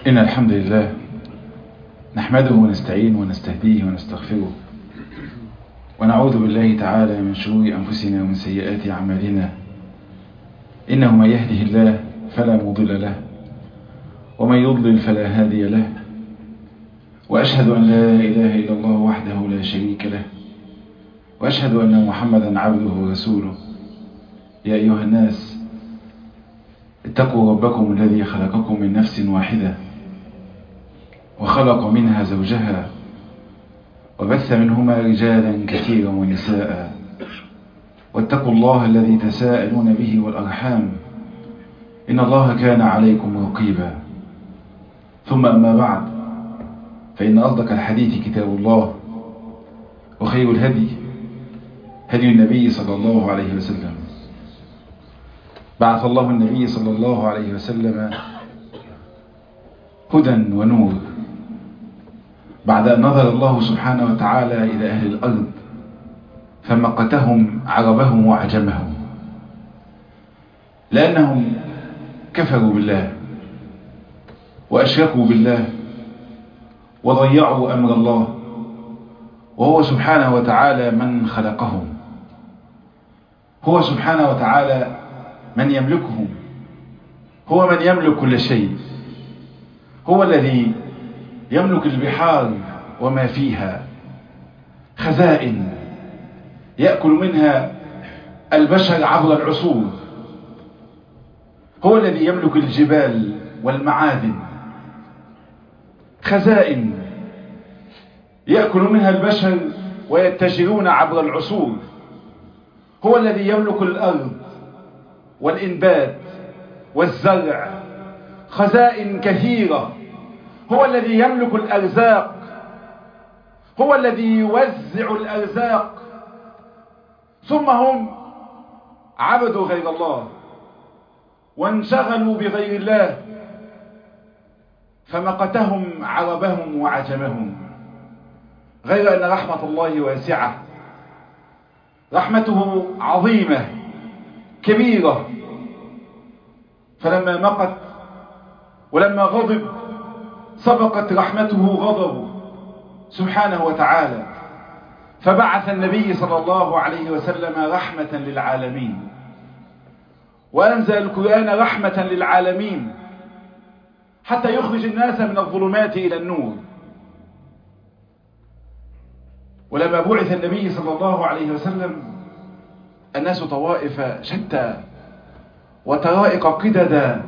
إن الحمد لله نحمده ونستعينه ونستهديه ونستغفره ونعوذ بالله تعالى من شرور أنفسنا ومن سيئات أعمالنا. إنه من يهده الله فلا مضل له ومن يضلل فلا هادي له، وأشهد أن لا إله إلا الله وحده لا شريك له، وأشهد أن محمدا عبده ورسوله. يا أيها الناس اتقوا ربكم الذي خلقكم من نفس واحدة وخلق منها زوجها وبث منهما رجالا كثيرا ونساء، واتقوا الله الذي تساءلون به والأرحام إن الله كان عليكم رقيبا. ثم أما بعد، فإن أصدق الحديث كتاب الله، وخير الهدي هدي النبي صلى الله عليه وسلم. بعث الله النبي صلى الله عليه وسلم هدى ونور بعد أن نظر الله سبحانه وتعالى إلى أهل الأرض فمقتهم عربهم وعجمهم، لأنهم كفروا بالله وأشركوا بالله وضيعوا أمر الله، وهو سبحانه وتعالى من خلقهم، هو سبحانه وتعالى من يملكهم، هو من يملك كل شيء، هو الذي يملك البحار وما فيها، خزائن يأكل منها البشر عبر العصور، هو الذي يملك الجبال والمعادن، خزائن يأكل منها البشر ويتجرون عبر العصور، هو الذي يملك الأرض والإنبات والزرع، خزائن كثيرة، هو الذي يملك الأرزاق، هو الذي يوزع الأرزاق. ثم هم عبدوا غير الله وانشغلوا بغير الله فمقتهم عربهم وعجمهم. غير أن رحمة الله واسعة، رحمته عظيمة كبيرة، فلما مقت ولما غضب سبقت رحمته غضبه سبحانه وتعالى، فبعث النبي صلى الله عليه وسلم رحمة للعالمين، وأنزل القرآن رحمة للعالمين حتى يخرج الناس من الظلمات إلى النور. ولما بعث النبي صلى الله عليه وسلم الناس طوائف شتى وطرائق قددا.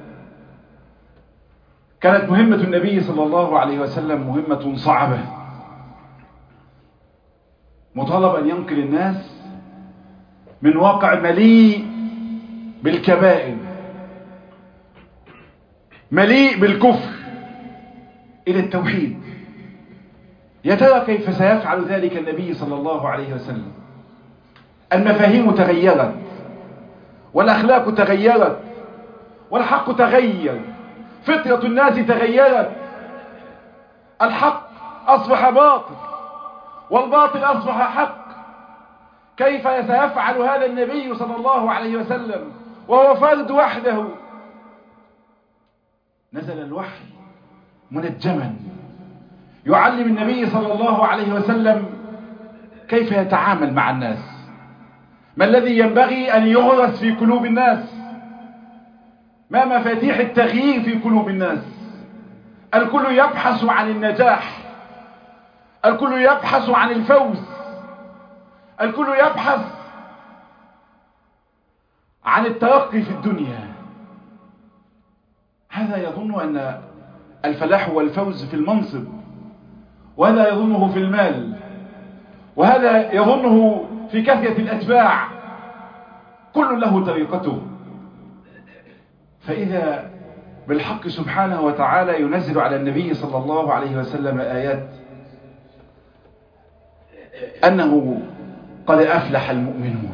كانت مهمة النبي صلى الله عليه وسلم مهمة صعبة، مطالب أن ينقل الناس من واقع مليء بالكبائر مليء بالكفر إلى التوحيد. يا ترى كيف سيفعل ذلك النبي صلى الله عليه وسلم؟ المفاهيم تغيرت والأخلاق تغيرت والحق تغير، فطرة الناس تغيرت، الحق أصبح باطل والباطل أصبح حق. كيف سيفعل هذا النبي صلى الله عليه وسلم وهو فرد وحده؟ نزل الوحي منجما يعلم النبي صلى الله عليه وسلم كيف يتعامل مع الناس، ما الذي ينبغي أن يغرس في قلوب الناس، ما مفاتيح التغيير في قلوب الناس. الكل يبحث عن النجاح، الكل يبحث عن الفوز، الكل يبحث عن الترقي في الدنيا. هذا يظن أن الفلاح والفوز في المنصب، وهذا يظنه في المال، وهذا يظنه في كثرة الأتباع، كل له طريقته. فإذا بالحق سبحانه وتعالى ينزل على النبي صلى الله عليه وسلم آيات أنه قد أفلح المؤمنون،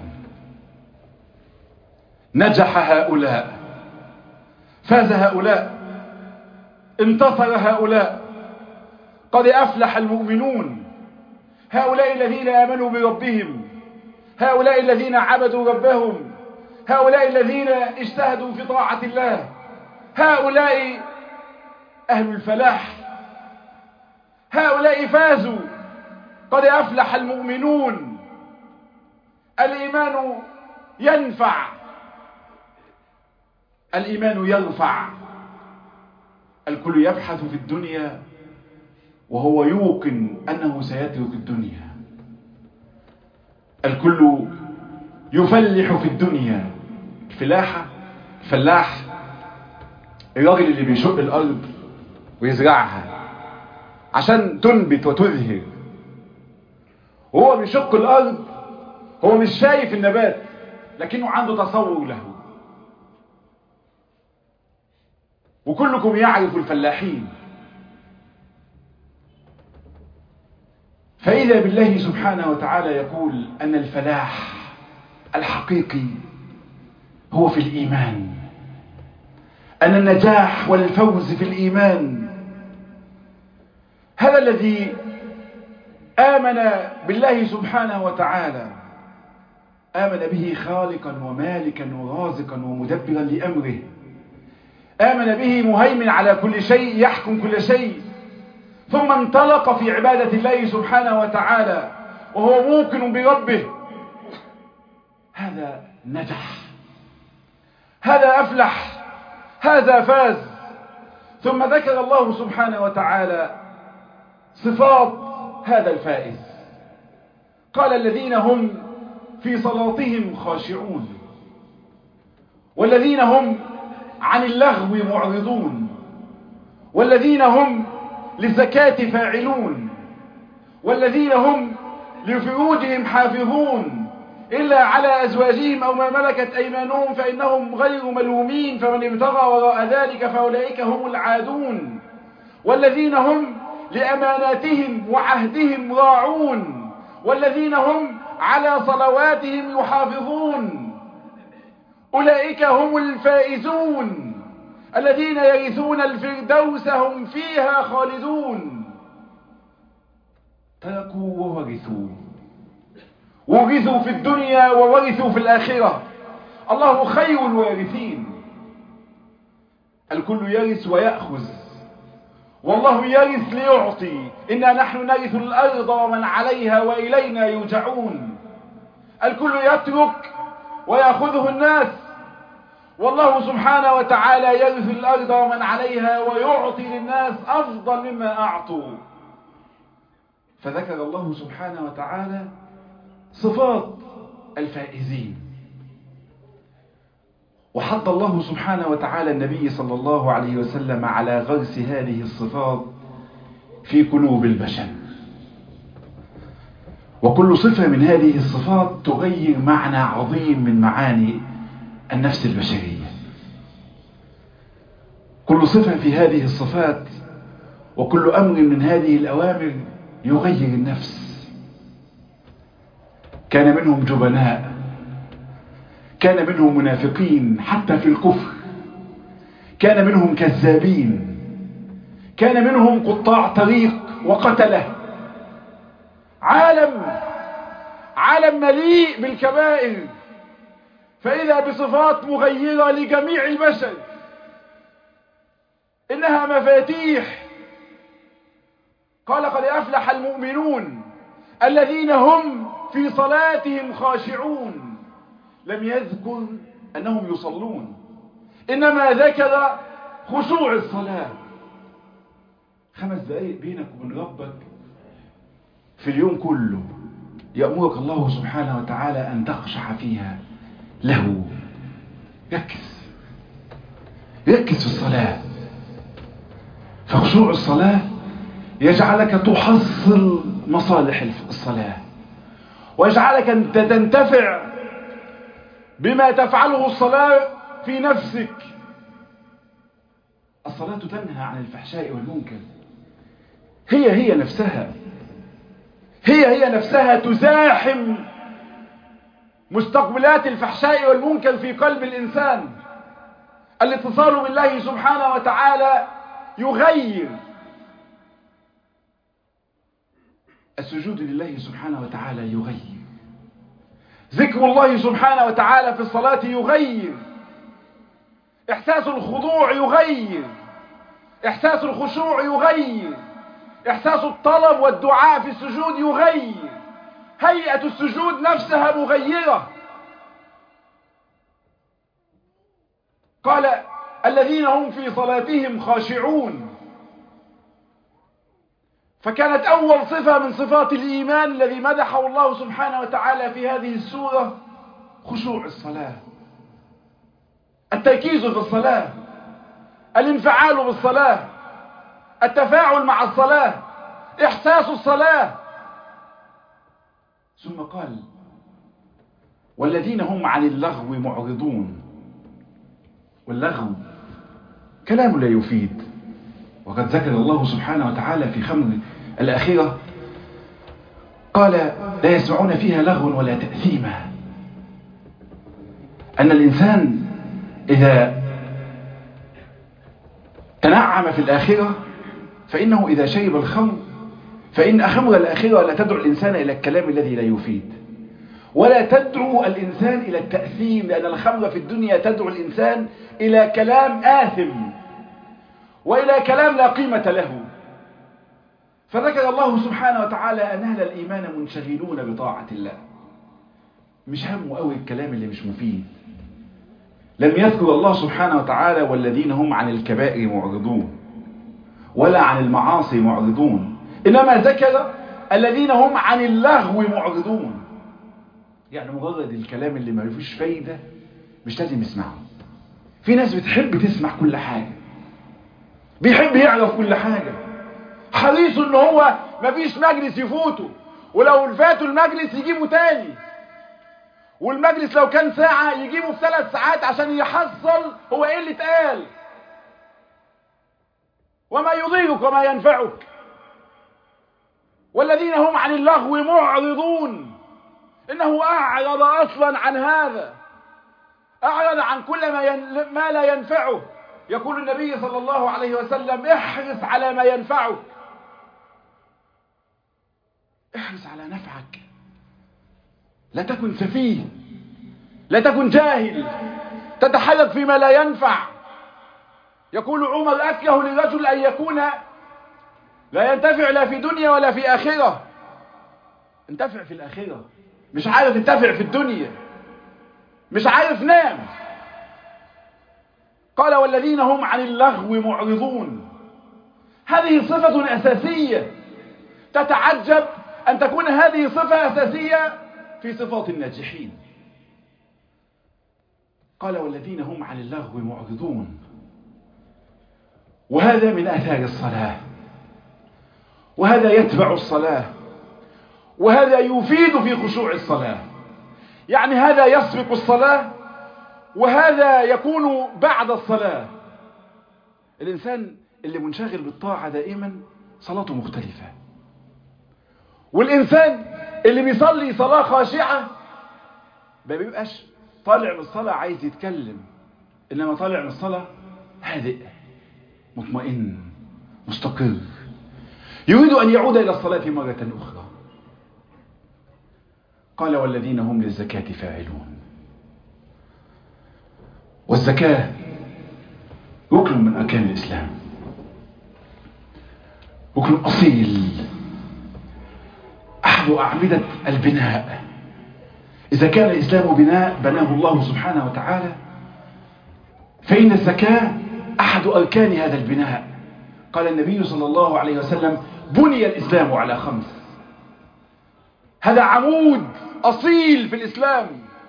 نجح هؤلاء، فاز هؤلاء، انتصر هؤلاء، قد أفلح المؤمنون، هؤلاء الذين آمنوا بربهم، هؤلاء الذين عبدوا ربهم، هؤلاء الذين اجتهدوا في طاعة الله، هؤلاء أهل الفلاح، هؤلاء فازوا. قد أفلح المؤمنون. الإيمان ينفع، الإيمان يرفع. الكل يبحث في الدنيا وهو يوقن أنه سيترك الدنيا. الكل يفلح في الدنيا. الفلاح الراجل اللي بيشق الأرض ويزرعها عشان تنبت وتزهر، وهو بيشق الأرض هو مش شايف النبات لكنه عنده تصور له. وكلكم يعرف الفلاحين. فإذا بالله سبحانه وتعالى يقول أن الفلاح الحقيقي هو في الإيمان، أن النجاح والفوز في الإيمان. هذا الذي آمن بالله سبحانه وتعالى، آمن به خالقا ومالكا ورازقا ومدبرا لأمره، آمن به مهيمن على كل شيء يحكم كل شيء، ثم انطلق في عبادة الله سبحانه وتعالى وهو موقن بربه. هذا نجح، هذا أفلح، هذا فاز. ثم ذكر الله سبحانه وتعالى صفات هذا الفائز. قال الذين هم في صلاتهم خاشعون، والذين هم عن اللغو معرضون، والذين هم للزكاة فاعلون، والذين هم لفروجهم حافظون إلا على أزواجهم أو ما ملكت أيمانهم فإنهم غير ملومين، فمن ابتغى وراء ذلك فأولئك هم العادون، والذين هم لأماناتهم وعهدهم راعون، والذين هم على صلواتهم يحافظون. أولئك هم الفائزون الذين يرثون الفردوس هم فيها خالدون. تركوا وورثوا، ورثوا في الدنيا وورثوا في الآخرة. الله خير الوارثين. الكل يرث ويأخذ، والله يرث ليعطي. إنا نحن نرث الأرض ومن عليها وإلينا يرجعون. الكل يترك ويأخذه الناس، والله سبحانه وتعالى يرث الأرض ومن عليها ويعطي للناس أفضل مما أعطوا. فذكر الله سبحانه وتعالى صفات الفائزين، وحض الله سبحانه وتعالى النبي صلى الله عليه وسلم على غرس هذه الصفات في قلوب البشر. وكل صفة من هذه الصفات تغير معنى عظيم من معاني النفس البشرية. كل صفة في هذه الصفات وكل أمر من هذه الأوامر يغير النفس. كان منهم جبناء، كان منهم منافقين حتى في الكفر، كان منهم كذابين، كان منهم قطاع طريق وقتله. عالم مليء بالكبائر، فإذا بصفات مغيرة لجميع البشر. إنها مفاتيح. قال قد أفلح المؤمنون الذين هم في صلاتهم خاشعون. لم يذكر أنهم يصلون، إنما ذكر خشوع الصلاة. 5 دقائق بينك وبين ربك في اليوم كله يأمرك الله سبحانه وتعالى أن تخشع فيها له. ركز في الصلاة. فخشوع الصلاة يجعلك تحصل مصالح الصلاة، ويجعلك أن تنتفع بما تفعله الصلاة في نفسك. الصلاة تنهى عن الفحشاء والمنكر. هي نفسها تزاحم مستقبلات الفحشاء والمنكر في قلب الإنسان. الاتصال بالله سبحانه وتعالى يغير. السجود لله سبحانه وتعالى يغير. ذكر الله سبحانه وتعالى في الصلاة يغير. إحساس الخضوع يغير. إحساس الخشوع يغير، إحساس الطلب والدعاء في السجود يغير، هيئة السجود نفسها مغيرة. قال الذين هم في صلاتهم خاشعون. فكانت أول صفة من صفات الإيمان الذي مدحه الله سبحانه وتعالى في هذه السورة خشوع الصلاة، التركيز في الصلاة، الانفعال بالصلاة، التفاعل مع الصلاة، إحساس الصلاة. ثم قال والذين هم عن اللغو معرضون. واللغو كلام لا يفيد، وقد ذكر الله سبحانه وتعالى في خمر الأخيرة قال لا يسمعون فيها لغوا ولا تأثيما. أن الإنسان إذا تنعم في الآخرة فإنه إذا شرب الخمر فإن خمر الآخرة لا تدعو الإنسان إلى الكلام الذي لا يفيد، ولا تدعو الإنسان إلى التأثيم، لأن الخمر في الدنيا تدعو الإنسان إلى كلام آثم وإلى كلام لا قيمة له. فذكر الله سبحانه وتعالى أن أهل الإيمان منشغلون بطاعة الله، مش همه قوي الكلام اللي مش مفيد. لم يذكر الله سبحانه وتعالى والذين هم عن الكبائر معرضون ولا عن المعاصي معرضون، إنما ذكر الذين هم عن اللغو معرضون. يعني مجرد الكلام اللي ما فيش فايدة مش لازم يسمعه. في ناس بتحب تسمع كل حاجة، بيحب يعرف كل حاجة، حريص ان هو مفيش مجلس يفوته، ولو فاتوا المجلس يجيبه تاني، والمجلس لو كان ساعة يجيبه في 3 ساعات عشان يحصل هو ايه اللي اتقال وما يضيرك وما ينفعك. والذين هم عن اللغو معرضون، انه اعرض اصلا عن هذا، اعرض عن كل ما لا ينفعه. يقول النبي صلى الله عليه وسلم احرص على ما ينفعك، احرص على نفعك، لا تكن سفيه، لا تكن جاهل تتحدث فيما لا ينفع. يقول عمر أكره للرجل أن يكون لا ينتفع لا في دنيا ولا في آخرة. انتفع في الآخرة، مش عارف انتفع في الدنيا، مش عارف نام. قال والذين هم عن اللغو معرضون. هذه صفة أساسية، تتعجب أن تكون هذه صفة أساسية في صفات الناجحين. قال والذين هم عن اللغو معرضون، وهذا من آثار الصلاة، وهذا يتبع الصلاة، وهذا يفيد في خشوع الصلاة. يعني هذا يسبق الصلاة، وهذا يكون بعد الصلاة. الإنسان اللي منشغل بالطاعة دائما صلاته مختلفة، والإنسان اللي بيصلي صلاة خاشعة ما بيبقاش طالع من الصلاة عايز يتكلم، إنما طالع من الصلاة هادئ مطمئن مستقر، يريد أن يعود إلى الصلاة مرة أخرى. قال والذين هم للزكاة فاعلون. والزكاة ركن من أركان الإسلام، ركن أصيل، أحد أعمدة البناء. إذا كان الإسلام بناء بناه الله سبحانه وتعالى، فإن الزكاة أحد أركان هذا البناء. قال النبي صلى الله عليه وسلم بني الإسلام على 5. هذا عمود أصيل في الإسلام.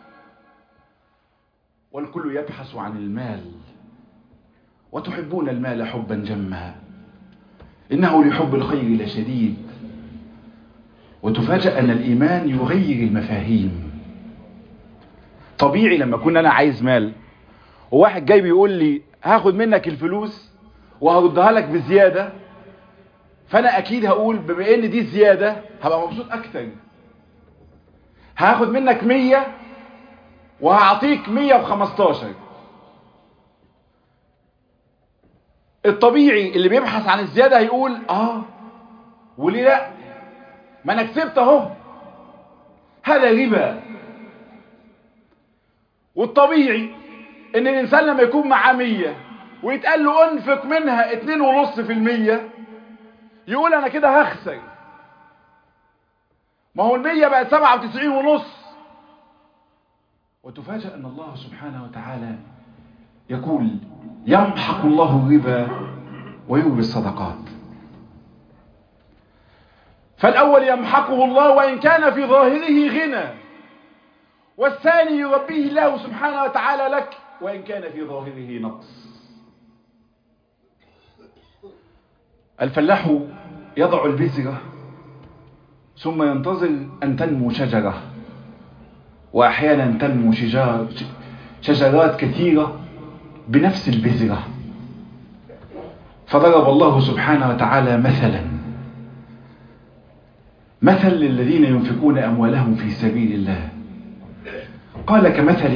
والكل يبحث عن المال، وتحبون المال حبا جما، إنه لحب الخير لشديد. وتفاجأ أن الإيمان يغير المفاهيم. طبيعي لما كنا أنا عايز مال وواحد جاي بيقول لي هاخد منك الفلوس وهردها لك بزيادة، فأنا أكيد هقول بما إن دي زيادة هبقى مبسوط أكتر. هاخد منك 100 وهعطيك 115. الطبيعي اللي بيبحث عن الزيادة هيقول وليه لا، ما أنا كسبت اهو. هذا ربا. والطبيعي ان الانسان لما يكون معاه 100 ويتقال له انفق منها 2.5%، يقول انا كده هخسر. ما هو 100 بقت 97.5. وتفاجأ ان الله سبحانه وتعالى يقول يمحق الله الربا ويربي الصدقات. فالأول يمحقه الله وإن كان في ظاهره غنى، والثاني يربيه الله سبحانه وتعالى لك وإن كان في ظاهره نقص. الفلاح يضع البذرة ثم ينتظر أن تنمو شجرة، وأحيانا تنمو شجرات كثيرة بنفس البذرة. فضرب الله سبحانه وتعالى مثل للذين ينفقون أموالهم في سبيل الله، قال كمثل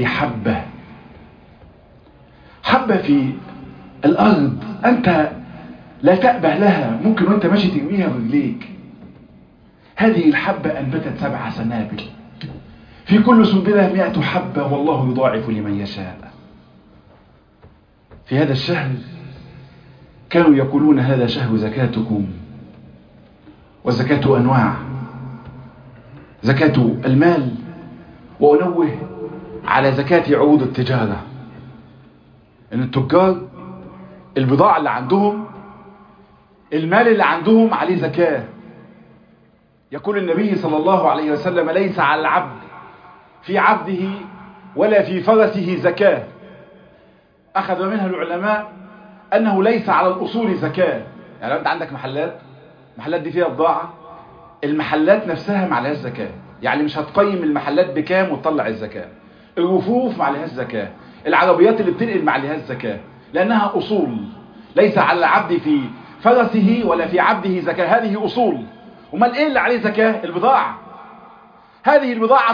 حبة في الأرض أنت لا تأبه لها، ممكن وانت ماشي ترميها برجليك. هذه الحبة أنبتت 7 سنابل في كل سنبلة 100 حبة، والله يضاعف لمن يشاء. في هذا الشهر كانوا يقولون هذا شهر زكاتكم، والزكاة أنواع: زكاة المال، وأنوه على زكاة عروض التجارة، إن التجار البضاعة اللي عندهم، المال اللي عندهم عليه زكاة. يقول النبي صلى الله عليه وسلم: ليس على العبد في عبده ولا في فرسه زكاة. أخذ منها العلماء أنه ليس على الأصول زكاة. يعني لو أنت عندك محلات دي فيها بضاعة، المحلات نفسها ما عليهاش زكاة. يعني مش هتقيم المحلات بكام وتطلع الزكاة. الرفوف ما عليهاش زكاة، العربيات اللي بتنقل ما عليهاش زكاة، لأنها أصول. ليس على العبد في فرسه ولا في عبده زكاة، هذه أصول. وما إيه اللي عليه زكاة؟ البضاعة. هذه البضاعة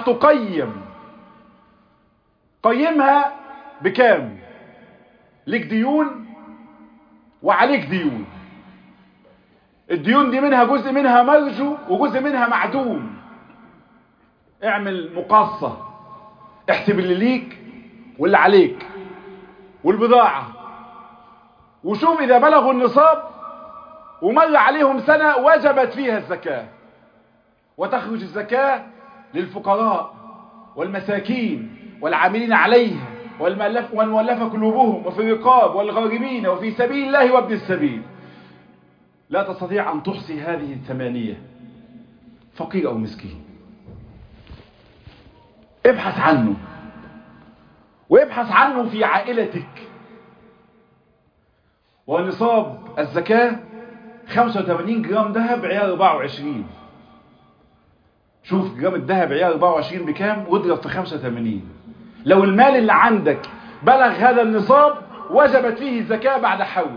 قيمها بكام؟ لك ديون وعليك ديون. الديون دي منها جزء منها مرجو وجزء منها معدوم. اعمل مقاصة، احسب اللي ليك واللي عليك والبضاعة، وشوف إذا بلغوا النصاب ومر عليهم سنة وجبت فيها الزكاة، وتخرج الزكاة للفقراء والمساكين والعاملين عليها والمؤلفة قلوبهم، وفي الرقاب والغارمين وفي سبيل الله وابن السبيل. لا تستطيع أن تحصي هذه 8، فقير أو مسكين. ابحث عنه، وابحث عنه في عائلتك. ونصاب الزكاة 85 جرام ذهب عيار 24. شوف جرام الذهب عيار 24 بكام واضرب في 85. لو المال اللي عندك بلغ هذا النصاب وجبت فيه الزكاة بعد حول.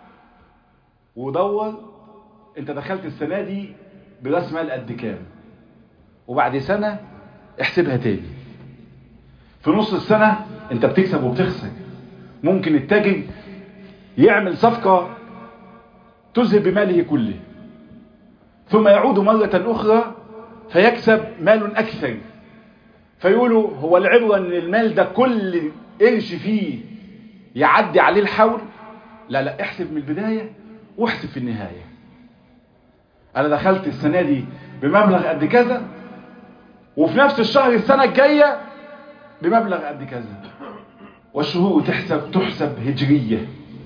ودور انت دخلت السنة دي براس مال قد كام، وبعد سنة احسبها تاني. في نص السنة انت بتكسب وبتخسر. ممكن التاجر يعمل صفقة تذهب بماله كله، ثم يعود مرة أخرى فيكسب مال أكثر، فيقولوا هو العبرة أن المال ده كل قرش فيه يعدي عليه الحول. لا، احسب من البداية واحسب في النهاية. أنا دخلت السنة دي بمبلغ قد كذا، وفي نفس الشهر السنة الجاية بمبلغ قد كذا. والشهور تحسب هجرية.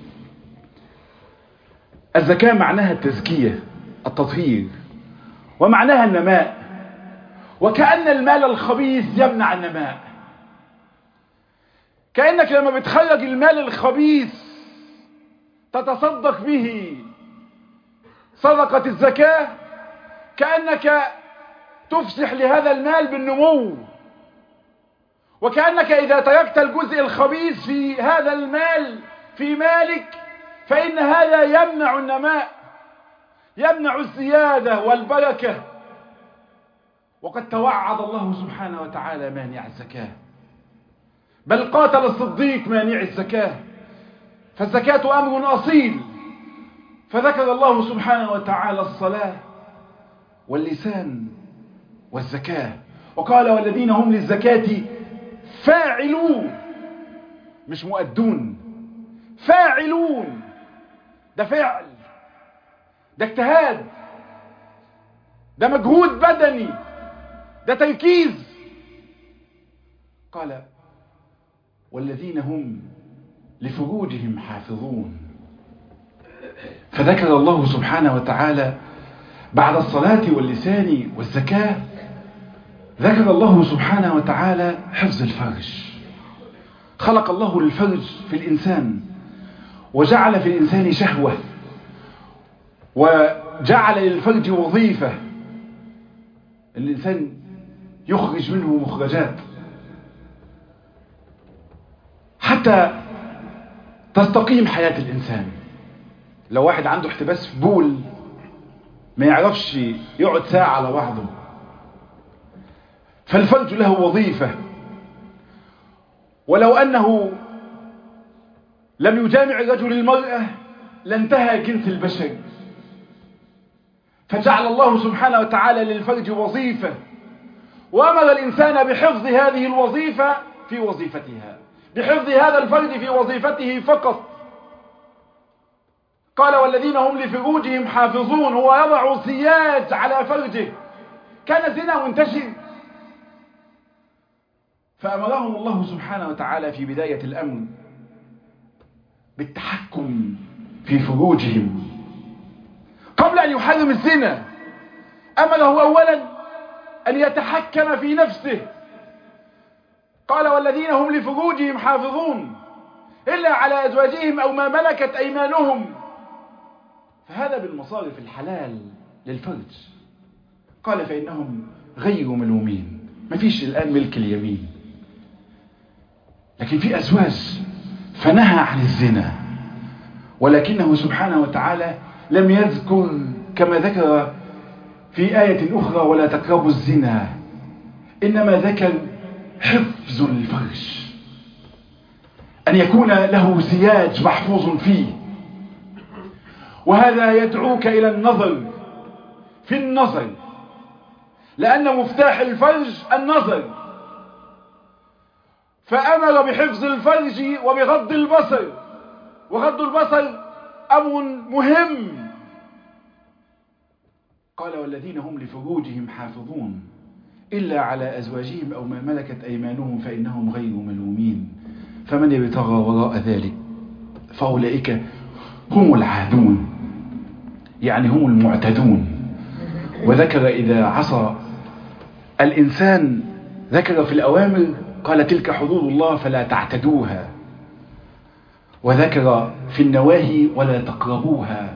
الزكاة معناها التزكية، التطهير، ومعناها النماء. وكأن المال الخبيث يمنع النماء. كأنك لما بتخرج المال الخبيث تتصدق به صدقة الزكاة، كأنك تفسح لهذا المال بالنمو. وكأنك إذا تركت الجزء الخبيث في هذا المال في مالك فإن هذا يمنع النماء، يمنع الزيادة والبركة. وقد توعد الله سبحانه وتعالى مانع الزكاة، بل قاتل الصديق مانع الزكاة. فالزكاة أمر أصيل. فذكر الله سبحانه وتعالى الصلاة واللسان والزكاة، وقال والذين هم للزكاة فاعلون، مش مؤدون، فاعلون، ده فعل، ده اجتهاد، ده مجهود بدني، ده تركيز. قال والذين هم لفروجهم حافظون. فذكر الله سبحانه وتعالى بعد الصلاة واللسان والزكاة، ذكر الله سبحانه وتعالى حفظ الفرج. خلق الله للفرج في الإنسان، وجعل في الإنسان شهوة، وجعل للفرج وظيفة الإنسان يخرج منه مخرجات حتى تستقيم حياة الإنسان. لو واحد عنده احتباس في بول ما يعرفش يقعد ساعة على بعضه، فالفرج له وظيفة. ولو أنه لم يجامع الرجل المرأة لانتهى جنس البشر، فجعل الله سبحانه وتعالى للفرج وظيفة، وأمر الإنسان بحفظ هذه الوظيفة في وظيفتها، بحفظ هذا الفرج في وظيفته فقط. قال والذين هم لفروجهم حافظون، هو يضع سياج على فرجه، كان زنا منتشر، فأمرهم الله سبحانه وتعالى في بداية الأمر بالتحكم في فروجهم قبل أن يحرم الزنا. أمره أولا أن يتحكم في نفسه. قال والذين هم لفروجهم حافظون إلا على أزواجهم أو ما ملكت أيمانهم، فهذا بالمصارف الحلال للفرج. قال فإنهم غير ملومين. ما فيش الآن ملك اليمين، لكن في أزواج فنهى عن الزنا، ولكنه سبحانه وتعالى لم يذكر كما ذكر في آية أخرى ولا تقربوا الزنا، إنما ذكر حفظ الفرج، أن يكون له سياج محفوظ فيه. وهذا يدعوك إلى النظر في النظر، لأن مفتاح الفرج النظر، فأمر بحفظ الفرج وبغض البصر، وغض البصر أمر مهم. قال والذين هم لفروجهم حافظون إلا على أزواجهم أو ما ملكت أيمانهم فإنهم غير ملومين، فمن يبتغى وراء ذلك فأولئك هم العادون، يعني هم المعتدون. وذكر إذا عصى الإنسان، ذكر في الأوامر قال تلك حدود الله فلا تعتدوها، وذكر في النواهي ولا تقربوها.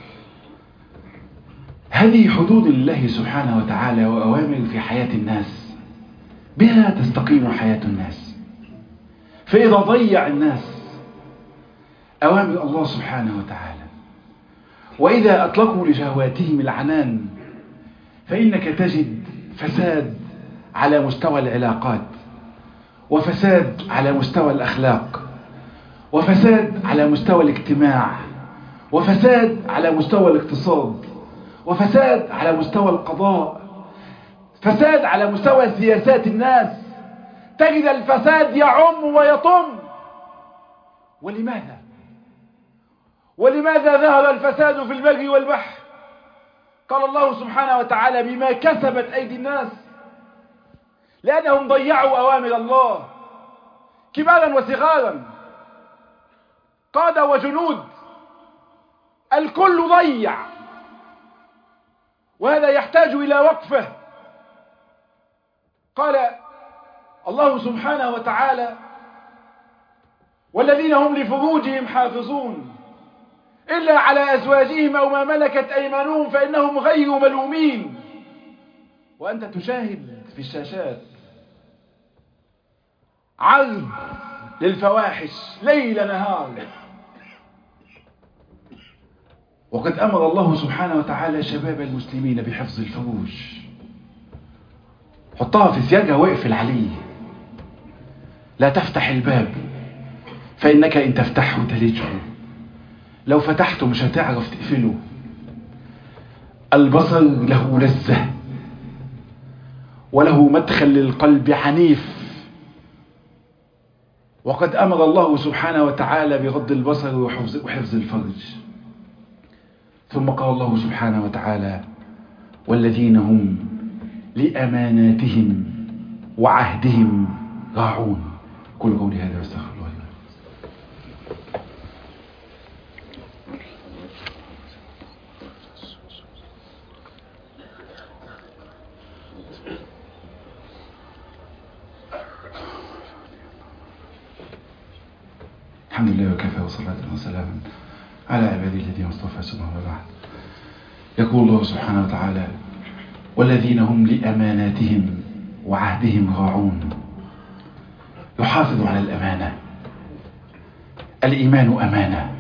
هذه حدود الله سبحانه وتعالى وأوامر في حياة الناس، بها تستقيم حياة الناس. فإذا ضيع الناس أوامر الله سبحانه وتعالى، وإذا أطلقوا لشهواتهم العنان، فإنك تجد فساد على مستوى العلاقات، وفساد على مستوى الأخلاق، وفساد على مستوى الاجتماع، وفساد على مستوى الاقتصاد، وفساد على مستوى القضاء، فساد على مستوى سياسات الناس. تجد الفساد يعم ويطم. ولماذا؟ ولماذا ظهر الفساد في البر والبحر؟ قال الله سبحانه وتعالى بما كسبت أيدي الناس، لأنهم ضيعوا أوامر الله كبارا وصغارا، قادة وجنود، الكل ضيع. وهذا يحتاج إلى وقفة. قال الله سبحانه وتعالى والذين هم لفروجهم حافظون إلا على أزواجهم أو ما ملكت أيمانهم فإنهم غير ملومين. وأنت تشاهد في الشاشات عرض للفواحش ليل نهار، وقد أمر الله سبحانه وتعالى شباب المسلمين بحفظ الفروج. حطها في سياجها واقفل عليه، لا تفتح الباب فإنك إن تفتحه تلجه، لو فتحته مش هتعرف تقفله. البصر له لذة وله مدخل للقلب عنيف، وقد أمر الله سبحانه وتعالى بغض البصر وحفظ الفرج. ثم قال الله سبحانه وتعالى: والذين هم لأماناتهم وعهدهم راعون. قل قولي هذا واستغفر الله لي. الحمد لله وكفى وصلاة وسلاما على عباده الذين اصطفى ثم بعد. يقول الله سبحانه وتعالى: والذين هم لأماناتهم وعهدهم راعون. يحافظ على الأمانة. الإيمان أمانة،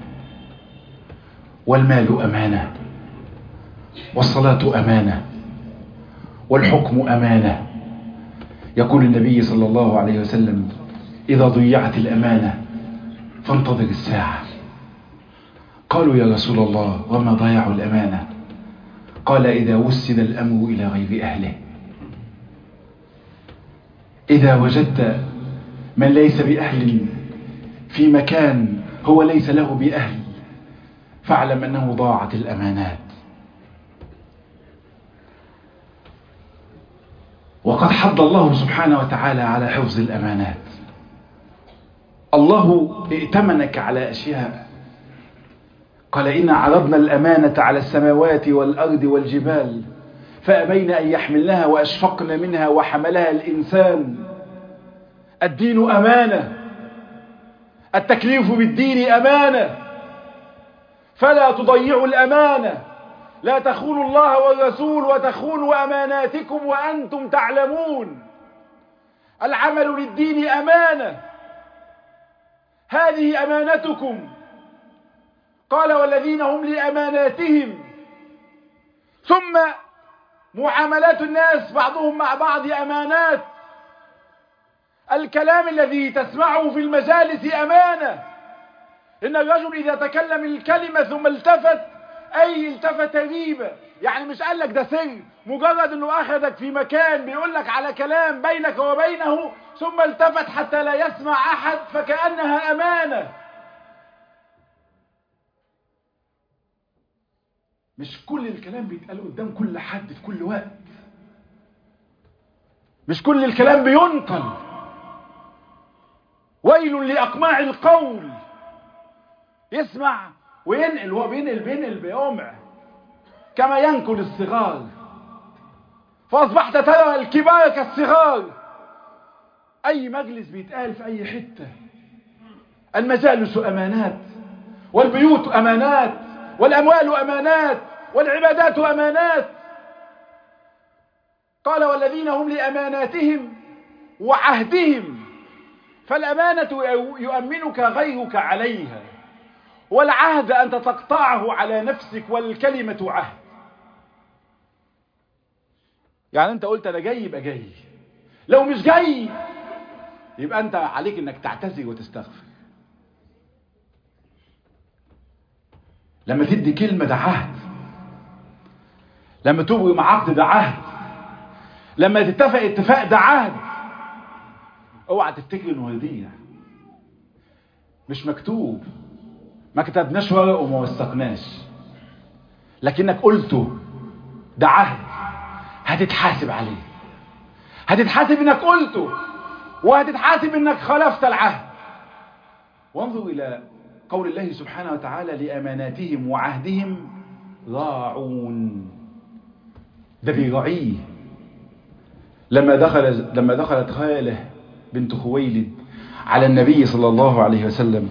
والمال أمانة، والصلاة أمانة، والحكم أمانة. يقول النبي صلى الله عليه وسلم: إذا ضيعت الأمانة فانتظر الساعة. قالوا: يا رسول الله وما ضياع الأمانة؟ قال: إذا وسد الأمر إلى غير أهله. إذا وجدت من ليس بأهل في مكان هو ليس له بأهل فاعلم أنه ضاعت الأمانات. وقد حض الله سبحانه وتعالى على حفظ الأمانات. الله ائتمنك على أشياء. قال: إن عرضنا الأمانة على السماوات والأرض والجبال فأبين أن يحملنها وأشفقن منها وحملها الإنسان. الدين أمانة، التكليف بالدين أمانة، فلا تضيعوا الأمانة. لا تخونوا الله والرسول وتخونوا أماناتكم وأنتم تعلمون. العمل للدين أمانة، هذه أمانتكم. قال: والذين هم لأماناتهم. ثم معاملات الناس بعضهم مع بعض أمانات. الكلام الذي تسمعه في المجالس أمانة. إن الرجل إذا تكلم الكلمة ثم التفت، أي التفت ريبة، يعني مش قال لك ده سر، مجرد أنه أخذك في مكان بيقول لك على كلام بينك وبينه ثم التفت حتى لا يسمع أحد فكأنها أمانة. مش كل الكلام بيتقال قدام كل حد في كل وقت. مش كل الكلام بينقل. ويل لأقماع القول. يسمع وينقل، هو بينقل بأمع كما ينقل الصغار، فأصبحت ترى الكبار كالصغار. أي مجلس بيتقال في أي حتة. المجالس أمانات، والبيوت أمانات، والأموال أمانات، والعبادات أمانات. قال: والذين هم لأماناتهم وعهدهم. فالأمانة يؤمنك غيرك عليها، والعهد أنت تقطعه على نفسك، والكلمة عهد. يعني أنت قلت أنا جاي يبقى جاي، لو مش جاي يبقى أنت عليك أنك تعتذر وتستغفر. لما تدي كلمة ده عهد، لما تبرم عقد ده عهد، لما تتفق اتفاق ده عهد. اوعى تفتكر انه يضيع. مش مكتوب، ما كتبناش ورق وما وثقناش، لكنك قلته، ده عهد هتتحاسب عليه. هتتحاسب انك قلته، وهتتحاسب انك خالفت العهد. وانظر الى قول الله سبحانه وتعالى: لأماناتهم وعهدهم راعون. ده بيراعيه. لما دخلت خاله بنت خويلد على النبي صلى الله عليه وسلم،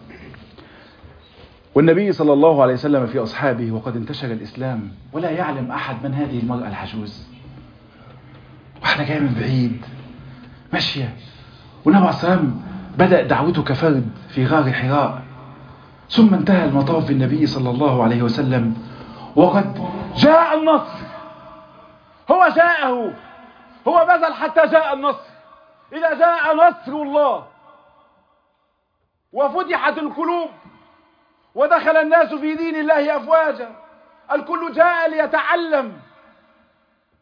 والنبي صلى الله عليه وسلم في أصحابه وقد انتشر الإسلام، ولا يعلم أحد من هذه المرأة الحجوز. واحدة جاية من بعيد ماشية، والنبي عليه الصلاة والسلام بدأ دعوته كفرد في غار حراء. ثم انتهى المطاف بالنبي صلى الله عليه وسلم وقد جاء النصر. هو جاءه، هو بذل حتى جاء النصر. إذا جاء نصر الله وفتحت القلوب ودخل الناس في دين الله أفواجا، الكل جاء ليتعلم.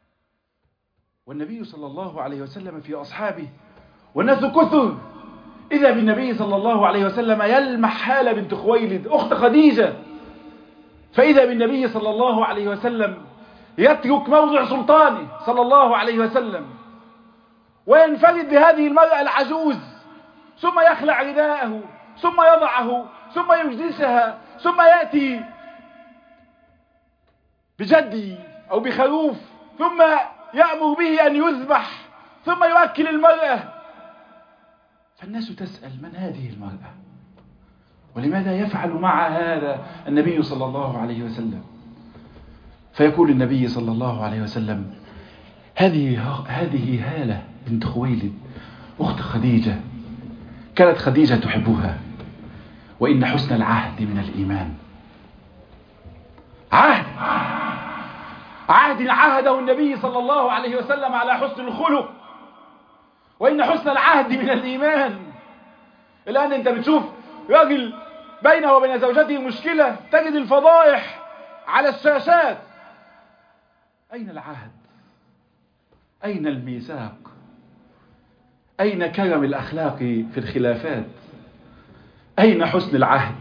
والنبي صلى الله عليه وسلم في أصحابه والناس كثر، إذا بالنبي صلى الله عليه وسلم يلمح هالة بنت خويلد أخت خديجة، فإذا بالنبي صلى الله عليه وسلم يترك موضع سلطانه صلى الله عليه وسلم وينفرد بهذه المرأة العجوز، ثم يخلع رداءه، ثم يضعه، ثم يجلسها، ثم يأتي بجدي أو بخروف، ثم يأمر به أن يذبح، ثم يؤكل المرأة. فالناس تسأل: من هذه المرأة؟ ولماذا يفعل مع هذا النبي صلى الله عليه وسلم؟ فيقول النبي صلى الله عليه وسلم: هذه هالة بنت خويلد أخت خديجة، كانت خديجة تحبها، وإن حسن العهد من الإيمان. عهد عهده النبي صلى الله عليه وسلم على حسن الخلق، وإن حسن العهد من الإيمان. الآن أنت بتشوف راجل بينه وبين زوجته مشكلة، تجد الفضائح على الشاشات. أين العهد؟ أين الميثاق؟ أين كرم الأخلاق في الخلافات؟ أين حسن العهد؟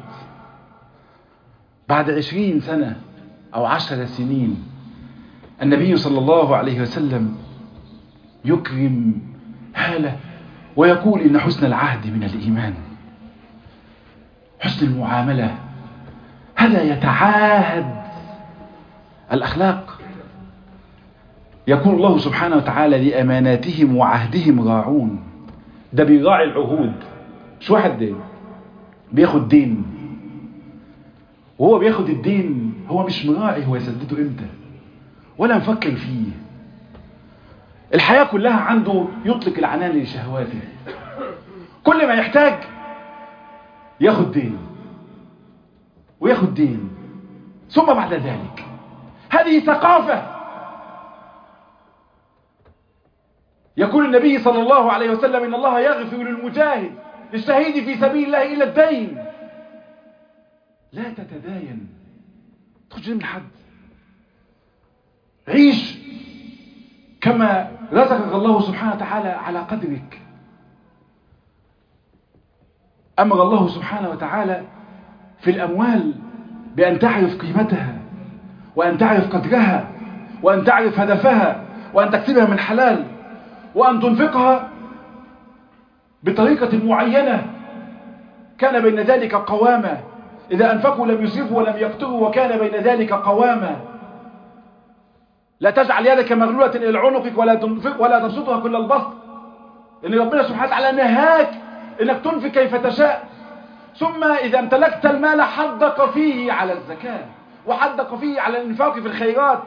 بعد 20 سنة أو 10 سنين النبي صلى الله عليه وسلم يكرم هالة ويقول: إن حسن العهد من الإيمان. حسن المعاملة، هذا يتعاهد الأخلاق. يقول الله سبحانه وتعالى: لأماناتهم وعهدهم راعون. ده بيراعي العهود. مش واحد بياخد دين، وهو بياخد الدين هو مش مراعي هو يسدده امتى ولا مفكر فيه. الحياة كلها عنده يطلق العنان لشهواته، كل ما يحتاج ياخد دين وياخد دين، ثم بعد ذلك هذه ثقافة. يقول النبي صلى الله عليه وسلم: إن الله يغفر للمجاهد للشهيد في سبيل الله إلا الدين. لا تتداين، تخرج من حد، عيش كما رزقك الله سبحانه وتعالى على قدرك. أمر الله سبحانه وتعالى في الأموال بأن تعرف قيمتها، وأن تعرف قدرها، وأن تعرف هدفها، وأن تكسبها من حلال، وأن تنفقها بطريقة معينة كان بين ذلك قوامة. إذا أنفقوا لم يسرفوا ولم يقتروا وكان بين ذلك قوامة. لا تجعل يدك مغلولة إلى عنقك ولا تبسطها كل البسط، لأن ربنا سبحانه وتعالى نهاك إنك تنفق كيف تشاء. ثم إذا امتلكت المال حدق فيه على الزكاة، وحدق فيه على الإنفاق في الخيرات.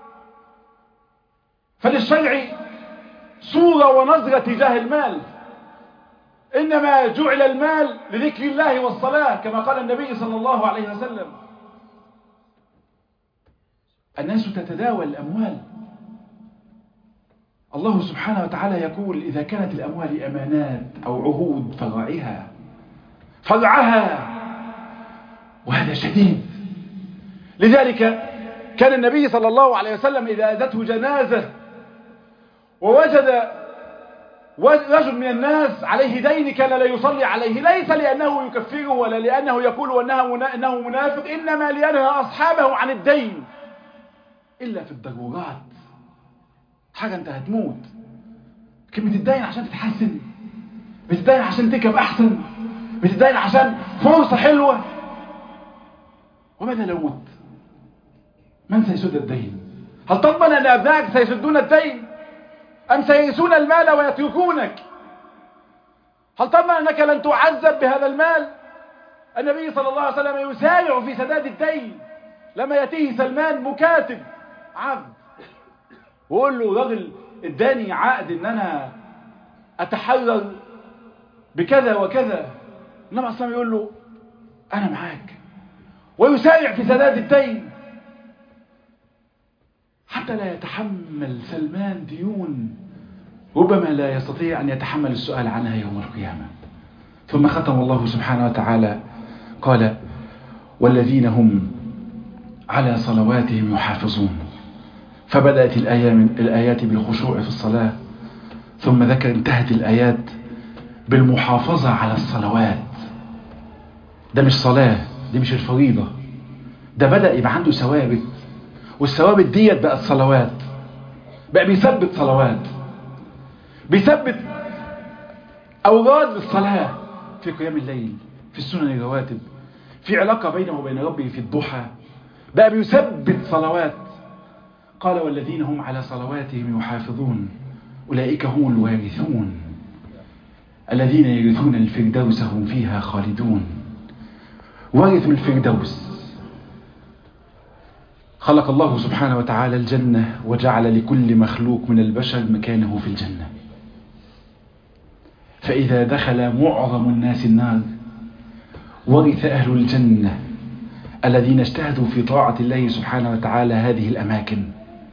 فللشرع صورة ونظرة تجاه المال، إنما جعل المال لذكر الله والصلاة كما قال النبي صلى الله عليه وسلم. الناس تتداول الأموال. الله سبحانه وتعالى يقول: إذا كانت الأموال أمانات أو عهود فرعها، وهذا شديد. لذلك كان النبي صلى الله عليه وسلم إذا أتته جنازة ووجد رجل من الناس عليه دين كان لا يصلي عليه، ليس لأنه يكفره ولا لأنه يقول أنه منافق، إنما لأنه أصحابه عن الدين، إلا في الضرورات. حاجة أنت هتموت، لكن بتدين عشان تتحسن، بتدين عشان تكب أحسن، بتدين عشان فرصة حلوة. وماذا لو مت؟ من سيسد الدين؟ هل تضمن أن أبنائك سيسدون الدين؟ أم سيرثون المال ويتركونك؟ هل تضمن أنك لن تعذب بهذا المال؟ النبي صلى الله عليه وسلم يسارع في سداد الدين. لما يأتيه سلمان مكاتب عبد ويقول له: راجل اداني عقد ان انا اتحرر بكذا وكذا، انما اصلا يقول له: انا معاك، ويسارع في سداد الدين حتى لا يتحمل سلمان ديون ربما لا يستطيع أن يتحمل السؤال عنها يوم القيامة. ثم ختم الله سبحانه وتعالى قال: والذين هم على صلواتهم يحافظون. فبدأت الآيات بالخشوع في الصلاة، ثم انتهت الآيات بالمحافظة على الصلوات. ده مش صلاة، دي مش الفريضة، ده بدأ يبقى عنده ثوابت، والثوابت ديت بقت صلوات، بقى بيثبت صلوات، بيثبت أوراد للصلاة في قيام الليل، في السنن الرواتب، في علاقة بينه وبين ربه في الضحى، بقى بيثبت صلوات. قال والذين هم على صلواتهم يحافظون أولئك هم الوارثون الذين يرثون الفردوس هم فيها خالدون. ورثوا الفردوس. خلق الله سبحانه وتعالى الجنة وجعل لكل مخلوق من البشر مكانه في الجنة، فإذا دخل معظم الناس النار ورث أهل الجنة الذين اجتهدوا في طاعة الله سبحانه وتعالى هذه الأماكن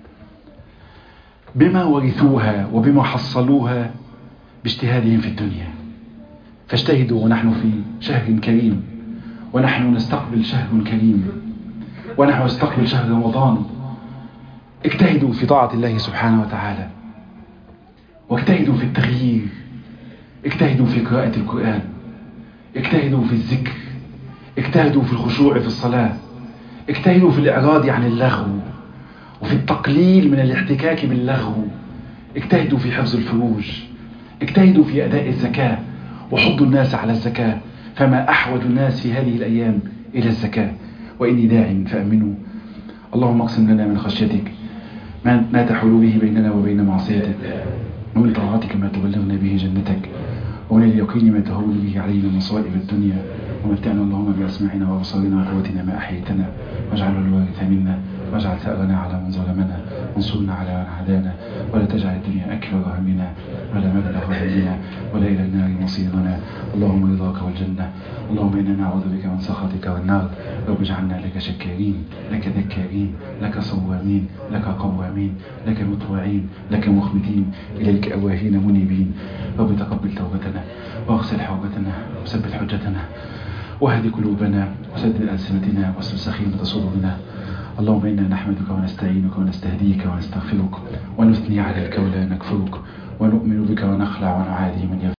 بما ورثوها وبما حصلوها باجتهادهم في الدنيا. فاجتهدوا ونحن في شهر كريم، ونحن نستقبل شهر كريم، ونحن نستقبل شهر رمضان. اجتهدوا في طاعة الله سبحانه وتعالى، واجتهدوا في التغيير، اجتهدوا في قراءة القرآن، اجتهدوا في الذكر، اجتهدوا في الخشوع في الصلاة، اجتهدوا في الإعراض عن اللغو وفي التقليل من الاحتكاك باللغو، اجتهدوا في حفظ الفروج، اجتهدوا في أداء الزكاة وحضوا الناس على الزكاة، فما أحوج الناس في هذه الأيام إلى الزكاة. وإني داع فأمنوا. اللهم اقسم لنا من خشيتك ما تحول به بيننا وبين معصيتك، ومن طاعتك ما تبلغنا به جنتك، ومن اليقين ما تهون به علينا مصائب الدنيا، ومتعنا اللهم بأسماعنا وأبصارنا وقوتنا ما أحييتنا، واجعله الوارث منا، واجعل ثأرنا على من ظلمنا، وانصرنا على من عادانا، ولا تجعل الدنيا أكبر همنا ولا مبلغ علمنا ولا إلى النار مصيرنا. اللهم رضاك والجنة. اللهم إنا نعوذ بك من سخطك والنار. رب اجعلنا لك شكارين، لك ذكارين، لك صوامين، لك قوامين، لك مطوعين، لك مخبتين، إليك أواهين منيبين. رب تقبل توبتنا واغسل حوبتنا وثبت حجتنا واهد قلوبنا وسدد ألسنتنا واسلل سخيمة صدورنا. اللهم إنا نحمدك ونستعينك ونستهديك ونستغفرك ونثني عليك ولا نكفرك ونؤمن بك ونخلع ونعادي من